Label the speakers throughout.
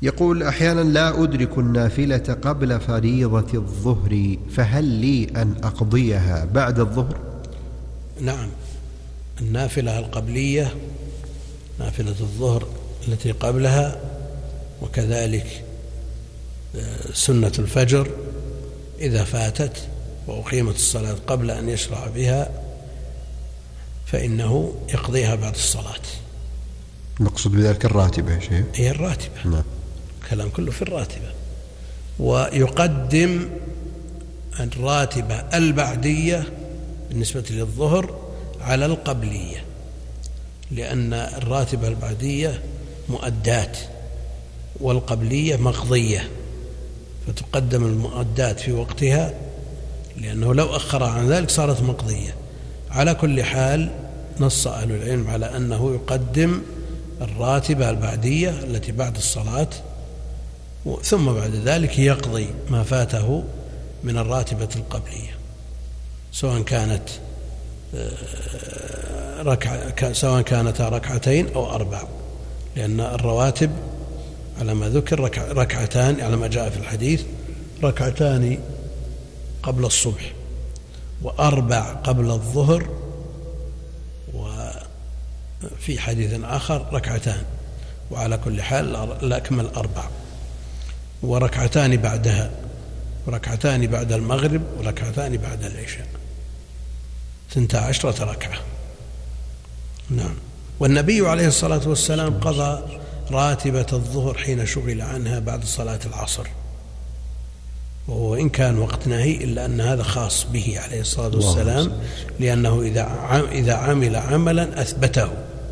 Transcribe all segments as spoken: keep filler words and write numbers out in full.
Speaker 1: يقول: أحيانا لا أدرك النافلة قبل فريضة الظهر، فهل لي أن أقضيها بعد الظهر؟
Speaker 2: نعم، النافلة القبلية نافلة الظهر التي قبلها، وكذلك سنة الفجر إذا فاتت وأقيمت الصلاة قبل أن يشرع بها فإنه يقضيها بعد الصلاة.
Speaker 1: نقصد بذلك الراتبة يا شيخ؟
Speaker 2: هي الراتبة.
Speaker 1: نعم.
Speaker 2: الكلام كله في الراتبة. ويقدم الراتبة البعدية بالنسبة للظهر على القبلية، لأن الراتبة البعدية مؤدات والقبلية مقضية، فتقدم المؤدات في وقتها، لأنه لو أخر عن ذلك صارت مقضية. على كل حال نص أهل العلم على أنه يقدم الراتبة البعدية التي بعد الصلاة، ثم بعد ذلك يقضي ما فاته من الراتبة القبلية، سواء كانت ركعة سواء كانتا ركعتين أو أربع، لأن الرواتب على ما ذكر ركعتان على ما جاء في الحديث، ركعتان قبل الصبح وأربع قبل الظهر، وفي حديث آخر ركعتان، وعلى كل حال الأكمل أربع، وركعتان بعدها، وركعتان بعد المغرب، وركعتان بعد العشاء، ثنتا عشرة ركعة. نعم. والنبي عليه الصلاة والسلام قضى راتبة الظهر حين شغل عنها بعد صلاة العصر، وهو إن كان وقت نهي إلا أن هذا خاص به عليه الصلاة والسلام، لأنه إذا عمل عملا أثبته،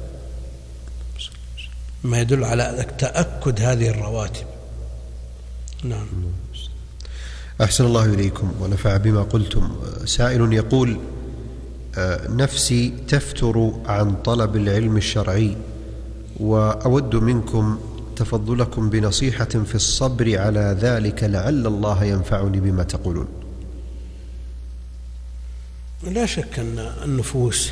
Speaker 2: ما يدل على تأكد هذه الرواتب. نعم.
Speaker 1: أحسن الله إليكم ونفع بما قلتم. سائل يقول: نفسي تفتر عن طلب العلم الشرعي، وأود منكم تفضلكم بنصيحة في الصبر على ذلك، لعل الله ينفعني بما تقولون.
Speaker 2: لا شك أن النفوس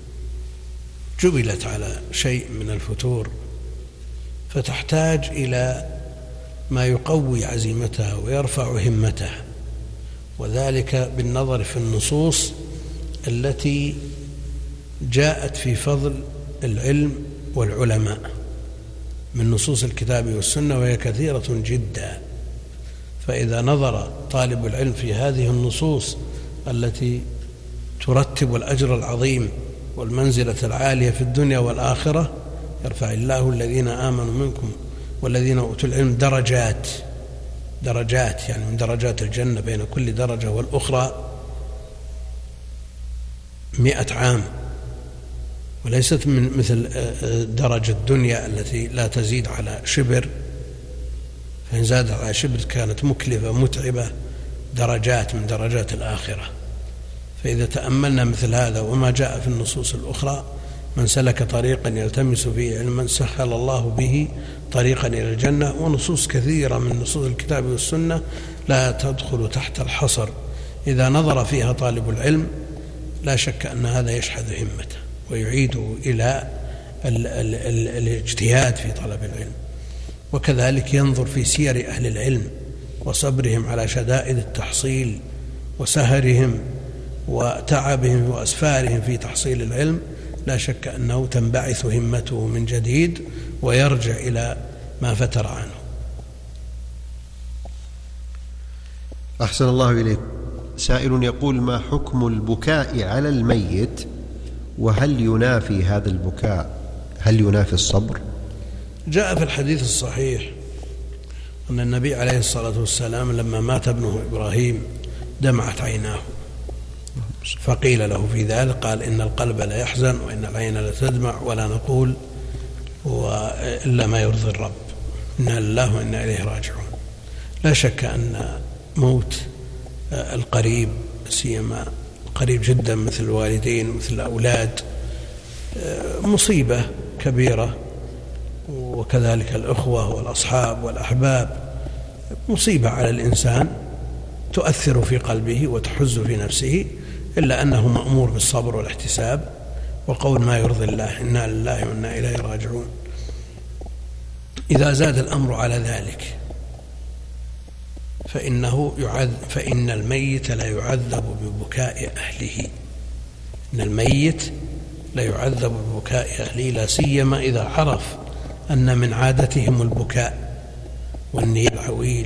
Speaker 2: جبلت على شيء من الفتور، فتحتاج إلى ما يقوي عزيمتها ويرفع همتها، وذلك بالنظر في النصوص التي جاءت في فضل العلم والعلماء من نصوص الكتاب والسنة، وهي كثيرة جدا. فإذا نظر طالب العلم في هذه النصوص التي ترتب الأجر العظيم والمنزلة العالية في الدنيا والآخرة، يرفع الله الذين آمنوا منكم والذين أوتوا العلم درجات، درجات يعني من درجات الجنة، بين كل درجة والأخرى مئة عام، وليست من مثل درجة الدنيا التي لا تزيد على شبر، فإن زادت على شبر كانت مكلفة متعبة. درجات من درجات الآخرة. فإذا تأملنا مثل هذا وما جاء في النصوص الأخرى: من سلك طريقا يلتمس فيه علما سهل الله به طريقا إلى الجنة، ونصوص كثيرة من نصوص الكتاب والسنة لا تدخل تحت الحصر، إذا نظر فيها طالب العلم لا شك أن هذا يشحذ همته ويعيده إلى ال ال ال الاجتهاد في طلب العلم. وكذلك ينظر في سير أهل العلم وصبرهم على شدائد التحصيل وسهرهم وتعبهم وأسفارهم في تحصيل العلم، لا شك أنه تنبعث همته من جديد ويرجع إلى ما فتر عنه.
Speaker 1: أحسن الله إليك. سائل يقول: ما حكم البكاء على الميت، وهل ينافي هذا البكاء هل ينافي الصبر؟
Speaker 2: جاء في الحديث الصحيح أن النبي عليه الصلاة والسلام لما مات ابنه إبراهيم دمعت عيناه، فقيل له في ذلك قال: إن القلب لا يحزن وإن العين لا تدمع ولا نقول إلا ما يرضي الرب، إنا لله وإنا إليه راجعون. لا شك أن موت القريب، سيما قريب جدا مثل الوالدين مثل الأولاد، مصيبة كبيرة، وكذلك الأخوة والأصحاب والأحباب، مصيبة على الإنسان تؤثر في قلبه وتحز في نفسه، إلا أنه مأمور بالصبر والاحتساب وقول ما يرضي الله، إنا لله وإنا إليه راجعون. إذا زاد الأمر على ذلك فإنه يعذب، فإن الميت لا يعذب ببكاء أهله، إن الميت لا يعذب ببكاء أهله، لا سيما إذا عرف أن من عادتهم البكاء والنيل العويل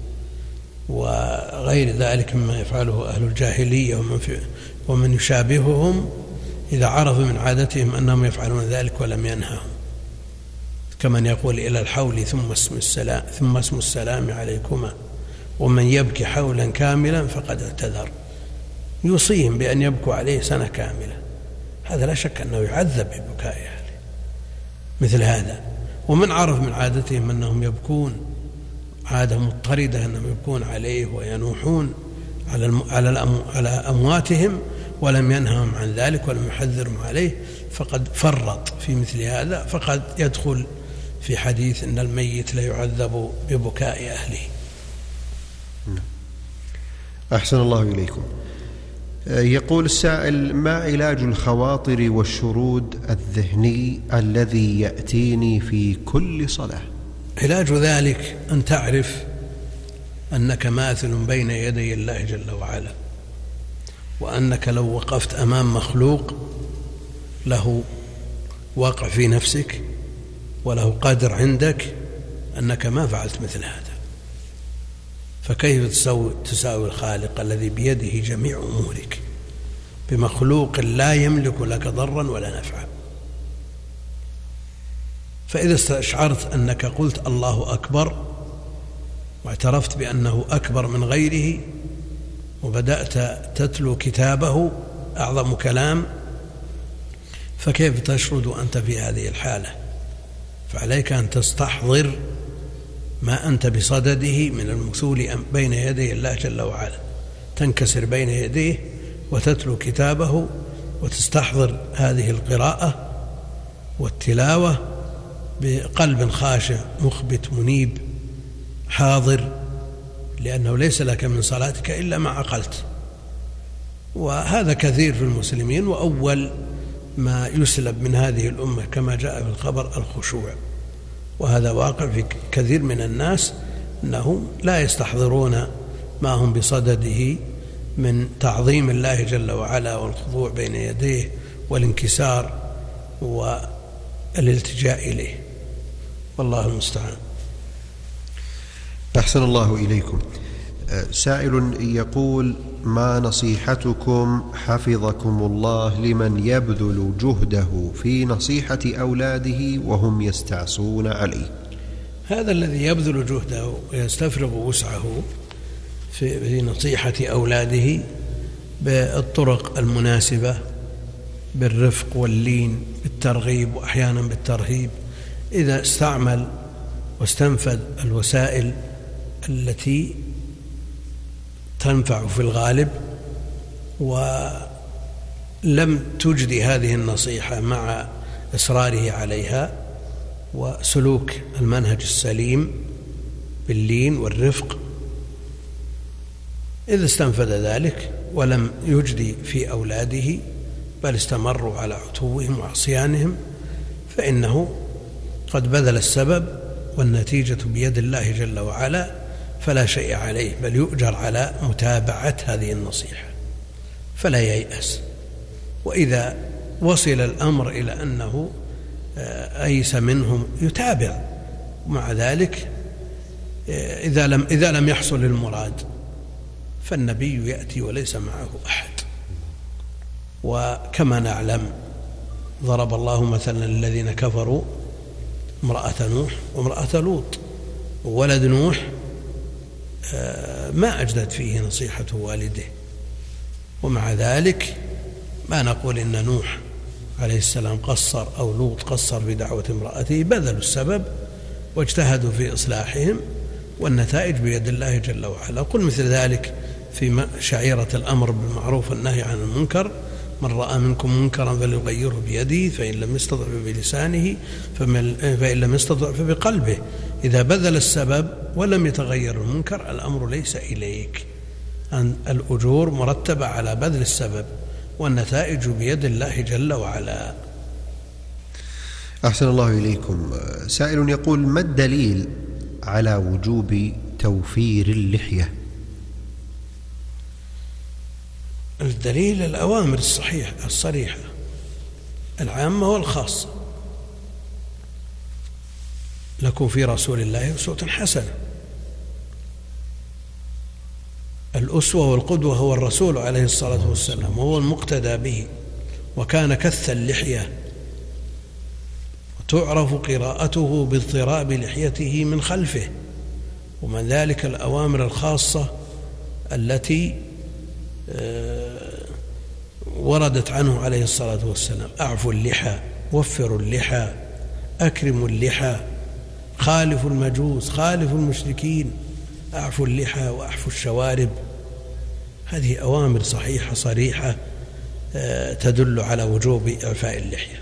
Speaker 2: وغير ذلك مما يفعله أهل الجاهلية ومن, ومن يشابههم، إذا عرف من عادتهم أنهم يفعلون ذلك ولم ينههم، كمن يقول إلى الحول ثم اسم السلام ثم اسم السلام عليكما، ومن يبكي حولا كاملا فقد اعتذر، يوصيهم بأن يبكوا عليه سنة كاملة، هذا لا شك أنه يعذب ببكاء أهله مثل هذا. ومن عرف من عادتهم أنهم يبكون عادة مضطردة، أنهم يبكون عليه وينوحون على على أمواتهم ولم ينههم عن ذلك ولم يحذرهم عليه، فقد فرط في مثل هذا، فقد يدخل في حديث أن الميت لا يعذب ببكاء أهله.
Speaker 1: أحسن الله إليكم. يقول السائل: ما علاج الخواطر والشرود الذهني الذي يأتيني في كل صلاة؟
Speaker 2: علاج ذلك أن تعرف أنك ماثل بين يدي الله جل وعلا، وأنك لو وقفت أمام مخلوق له واقع في نفسك وله قادر عندك أنك ما فعلت مثل هذا، فكيف تساوي, تساوي الخالق الذي بيده جميع أمورك بمخلوق لا يملك لك ضرا ولا نفعا؟ فإذا استشعرت أنك قلت الله أكبر واعترفت بأنه أكبر من غيره وبدأت تتلو كتابه أعظم كلام، فكيف تشرد أنت في هذه الحالة؟ فعليك أن تستحضر ما أنت بصدده من المثول بين يدي الله جل وعلا، تنكسر بين يديه وتتلو كتابه وتستحضر هذه القراءة والتلاوة بقلب خاشع مخبت منيب حاضر، لأنه ليس لك من صلاتك إلا ما عقلت، وهذا كثير في المسلمين، وأول ما يسلب من هذه الأمة كما جاء في الخبر الخشوع، وهذا واقع في كثير من الناس أنهم لا يستحضرون ما هم بصدده من تعظيم الله جل وعلا والخضوع بين يديه والانكسار والالتجاء إليه، والله المستعان.
Speaker 1: أحسن الله إليكم. سائل يقول: ما نصيحتكم حفظكم الله لمن يبذل جهده في نصيحة أولاده وهم يستعصون عليه؟
Speaker 2: هذا الذي يبذل جهده ويستفرغ وسعه في نصيحة أولاده بالطرق المناسبة، بالرفق واللين، بالترغيب وأحيانا بالترهيب، إذا استعمل واستنفذ الوسائل التي تنفع في الغالب ولم تجدي هذه النصيحة مع إصراره عليها وسلوك المنهج السليم باللين والرفق، إذا استنفذ ذلك ولم يجدي في أولاده بل استمروا على عتوهم وعصيانهم، فإنه قد بذل السبب والنتيجة بيد الله جل وعلا، فلا شيء عليه بل يؤجر على متابعة هذه النصيحة، فلا ييأس. وإذا وصل الأمر إلى أنه أيس منهم يتابع، مع ذلك إذا لم, إذا لم يحصل المراد فالنبي يأتي وليس معه أحد. وكما نعلم ضرب الله مثلا للذين كفروا امرأة نوح وامرأة لوط، وولد نوح ما أجدت فيه نصيحة والده، ومع ذلك ما نقول إن نوح عليه السلام قصر أو لوط قصر في دعوة امرأته، بذلوا السبب واجتهدوا في إصلاحهم والنتائج بيد الله جل وعلا. قل مثل ذلك في شعيرة الأمر بالمعروف والنهي عن المنكر: من رأى منكم منكرا فليغيره بيده فإن لم يستطع فبلسانه فإن لم يستطع فبقلبه. إذا بذل السبب ولم يتغير المنكر الأمر ليس إليك، أن الأجور مرتبة على بذل السبب والنتائج بيد الله جل وعلا.
Speaker 1: أحسن الله إليكم. سائل يقول: ما الدليل على وجوب توفير اللحية؟
Speaker 2: الدليل الأوامر الصحيحة الصريحة العامة والخاصة. لكم في رسول الله أسوة حسنة. الأسوة والقدوة هو الرسول عليه الصلاة والسلام، وهو المقتدى به، وكان كث اللحية، وتعرف قراءته باضطراب لحيته من خلفه. ومن ذلك الأوامر الخاصة التي وردت عنه عليه الصلاة والسلام: أعفوا اللحى، وفروا اللحى، أكرموا اللحى، خالفوا المجوس، خالفوا المشركين، أعفوا اللحى وأعفوا الشوارب. هذه أوامر صحيحة صريحة تدل على وجوب إعفاء اللحية.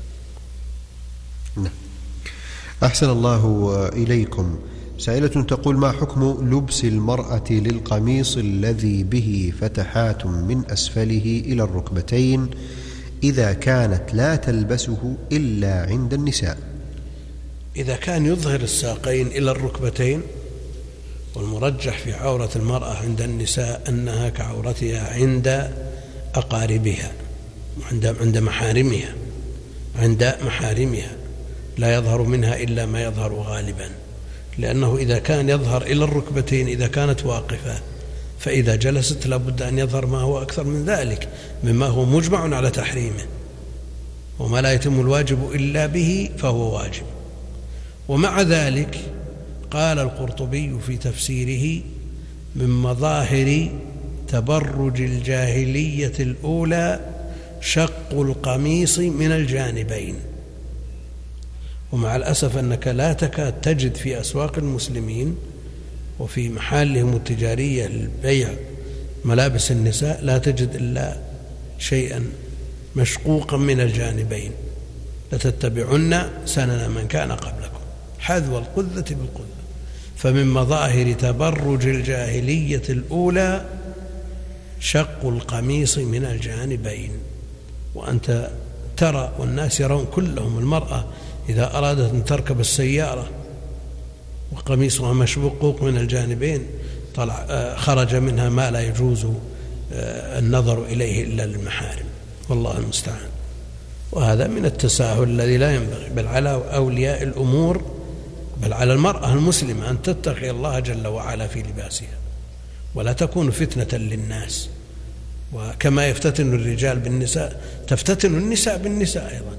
Speaker 1: أحسن الله إليكم. سائلة تقول: ما حكم لبس المرأة للقميص الذي به فتحات من أسفله إلى الركبتين إذا كانت لا تلبسه إلا عند النساء؟
Speaker 2: إذا كان يظهر الساقين إلى الركبتين، والمرجح في عورة المرأة عند النساء أنها كعورتها عند أقاربها، عند عند محارمها عند محارمها لا يظهر منها إلا ما يظهر غالبا، لأنه إذا كان يظهر إلى الركبتين إذا كانت واقفة، فإذا جلست لابد أن يظهر ما هو أكثر من ذلك مما هو مجمع على تحريمه، وما لا يتم الواجب إلا به فهو واجب. ومع ذلك قال القرطبي في تفسيره: من مظاهر تبرج الجاهلية الأولى شق القميص من الجانبين. ومع الأسف أنك لا تكاد تجد في أسواق المسلمين وفي محالهم التجارية للبيع ملابس النساء لا تجد إلا شيئا مشقوقا من الجانبين: لتتبعن سنن من كان قبلكم حذو القذة بالقذة. فمن مظاهر تبرج الجاهلية الأولى شق القميص من الجانبين. وأنت ترى والناس يرون كلهم المرأة إذا أرادت أن تركب السيارة وقميصها مشقوق من الجانبين طلع خرج منها ما لا يجوز النظر إليه إلا للمحارم، والله المستعان. وهذا من التساهل الذي لا ينبغي، بل على أولياء الأمور، بل على المرأة المسلمة أن تتقي الله جل وعلا في لباسها، ولا تكون فتنة للناس. وكما يفتتن الرجال بالنساء تفتتن النساء بالنساء أيضا.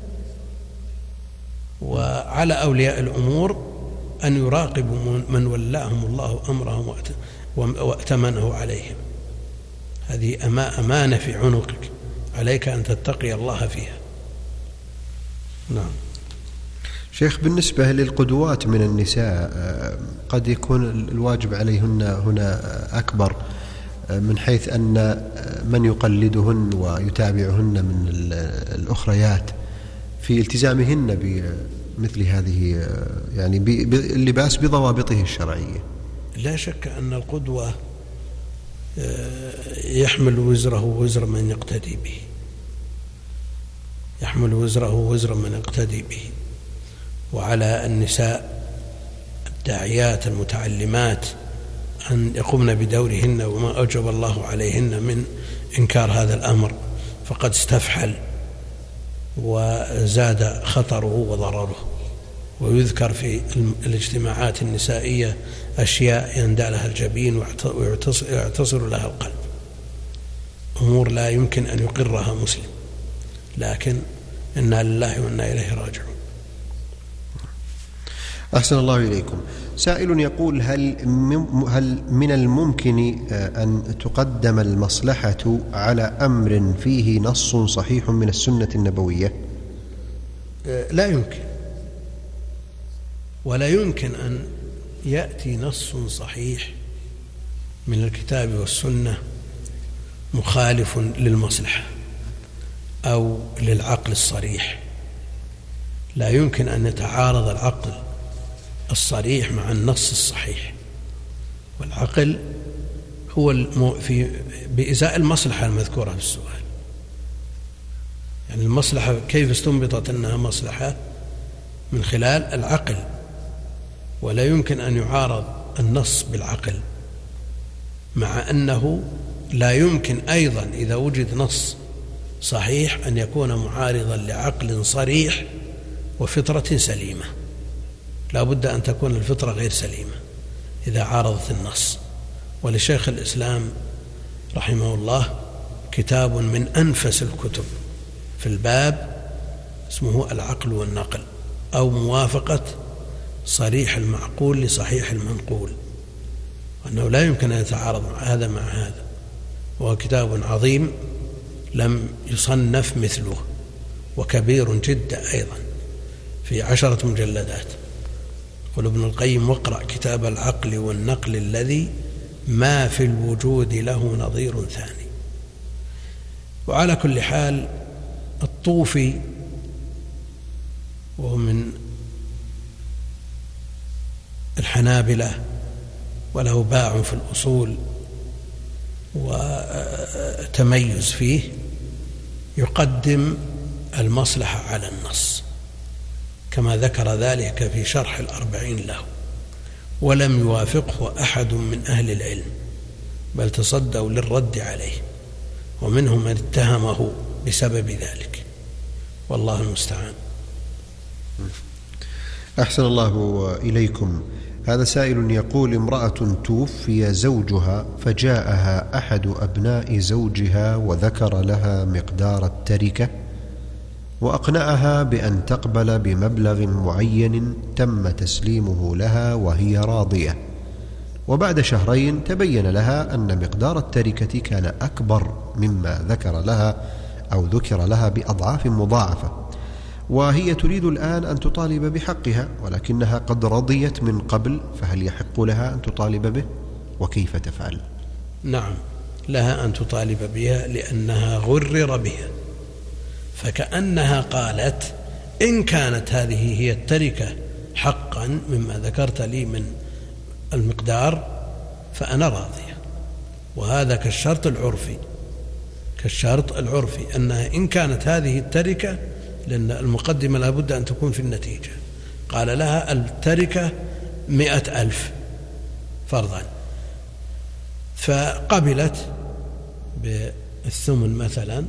Speaker 2: وعلى أولياء الأمور أن يراقبوا من ولاهم الله أمرهم وأتمنه عليهم. هذه أمانة في عنقك، عليك أن تتقي الله فيها. نعم.
Speaker 1: شيخ، بالنسبة للقدوات من النساء قد يكون الواجب عليهن هنا أكبر من حيث أن من يقلدهن ويتابعهن من الأخريات في التزامهن بمثل هذه يعني اللباس بضوابطه الشرعية.
Speaker 2: لا شك أن القدوة يحمل وزره وزر من يقتدي به، يحمل وزره وزر من يقتدي به. وعلى النساء الداعيات المتعلمات أن يقومن بدورهن، وما أوجب الله عليهن من إنكار هذا الأمر فقد استفحل وزاد خطره وضرره. ويذكر في الاجتماعات النسائية أشياء يندى لها الجبين ويعتصر لها القلب، أمور لا يمكن أن يقرها مسلم، لكن إنا لله وإنا إليه راجعون.
Speaker 1: أحسن الله إليكم. سائل يقول: هل هل من الممكن أن تقدم المصلحة على أمر فيه نص صحيح من السنة النبوية؟
Speaker 2: لا يمكن، ولا يمكن أن يأتي نص صحيح من الكتاب والسنة مخالف للمصلحة أو للعقل الصريح. لا يمكن أن يتعارض العقل الصريح مع النص الصحيح، والعقل هو في بإزاء المصلحة المذكورة في السؤال. يعني المصلحة كيف استنبطت أنها مصلحة؟ من خلال العقل، ولا يمكن أن يعارض النص بالعقل، مع أنه لا يمكن أيضا إذا وجد نص صحيح أن يكون معارضا لعقل صريح وفطرة سليمة. لا بد أن تكون الفطرة غير سليمة إذا عارضت النص. ولشيخ الإسلام رحمه الله كتاب من أنفس الكتب في الباب اسمه العقل والنقل، أو موافقة صريح المعقول لصحيح المنقول، وأنه لا يمكن أن يتعارض هذا مع هذا. وهو كتاب عظيم لم يصنف مثله، وكبير جدا أيضا في عشرة مجلدات. يقول ابن القيم: واقرأ كتاب العقل والنقل الذي ما في الوجود له نظير ثاني. وعلى كل حال الطوفي وهو من الحنابلة وله باع في الأصول وتميز فيه، يقدم المصلحة على النص كما ذكر ذلك في شرح الأربعين له، ولم يوافقه أحد من أهل العلم، بل تصدوا للرد عليه، ومنهم من اتهمه بسبب ذلك، والله المستعان.
Speaker 1: أحسن الله إليكم. هذا سائل يقول: امرأة توفي زوجها فجاءها أحد أبناء زوجها وذكر لها مقدار التركة وأقنعها بأن تقبل بمبلغ معين تم تسليمه لها وهي راضية، وبعد شهرين تبين لها أن مقدار التركة كان أكبر مما ذكر لها أو ذكر لها بأضعاف مضاعفة، وهي تريد الآن أن تطالب بحقها ولكنها قد رضيت من قبل، فهل يحق لها أن تطالب به وكيف تفعل؟
Speaker 2: نعم، لها أن تطالب بها لأنها غرر بها، فكأنها قالت: إن كانت هذه هي التركة حقا مما ذكرت لي من المقدار فأنا راضية. وهذا كالشرط العرفي، كالشرط العرفي أنها إن كانت هذه التركة، لأن المقدمة لابد أن تكون في النتيجة. قال لها التركة مئة ألف فرضا، فقبلت بالثمن مثلا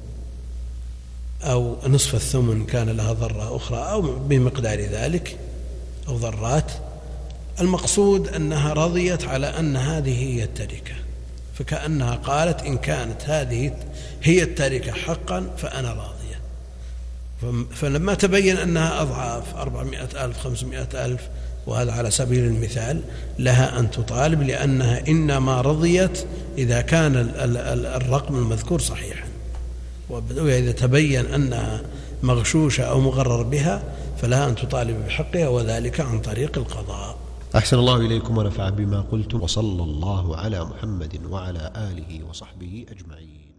Speaker 2: أو نصف الثمن كان لها ضرة أخرى أو بمقدار ذلك أو ضرات، المقصود أنها رضيت على أن هذه هي التركة، فكأنها قالت: إن كانت هذه هي التركة حقا فأنا راضية. فلما تبين أنها أضعاف أربعمائة ألف خمسمائة ألف، وهذا على سبيل المثال، لها أن تطالب، لأنها إنما رضيت إذا كان الرقم المذكور صحيحا، وإذا تبين أنها مغشوشة أو مغرر بها فلها أن تطالب بحقها، وذلك عن طريق القضاء.
Speaker 1: أحسن الله إليكم ونفع بما قلتم، وصلى الله على محمد وعلى آله وصحبه أجمعين.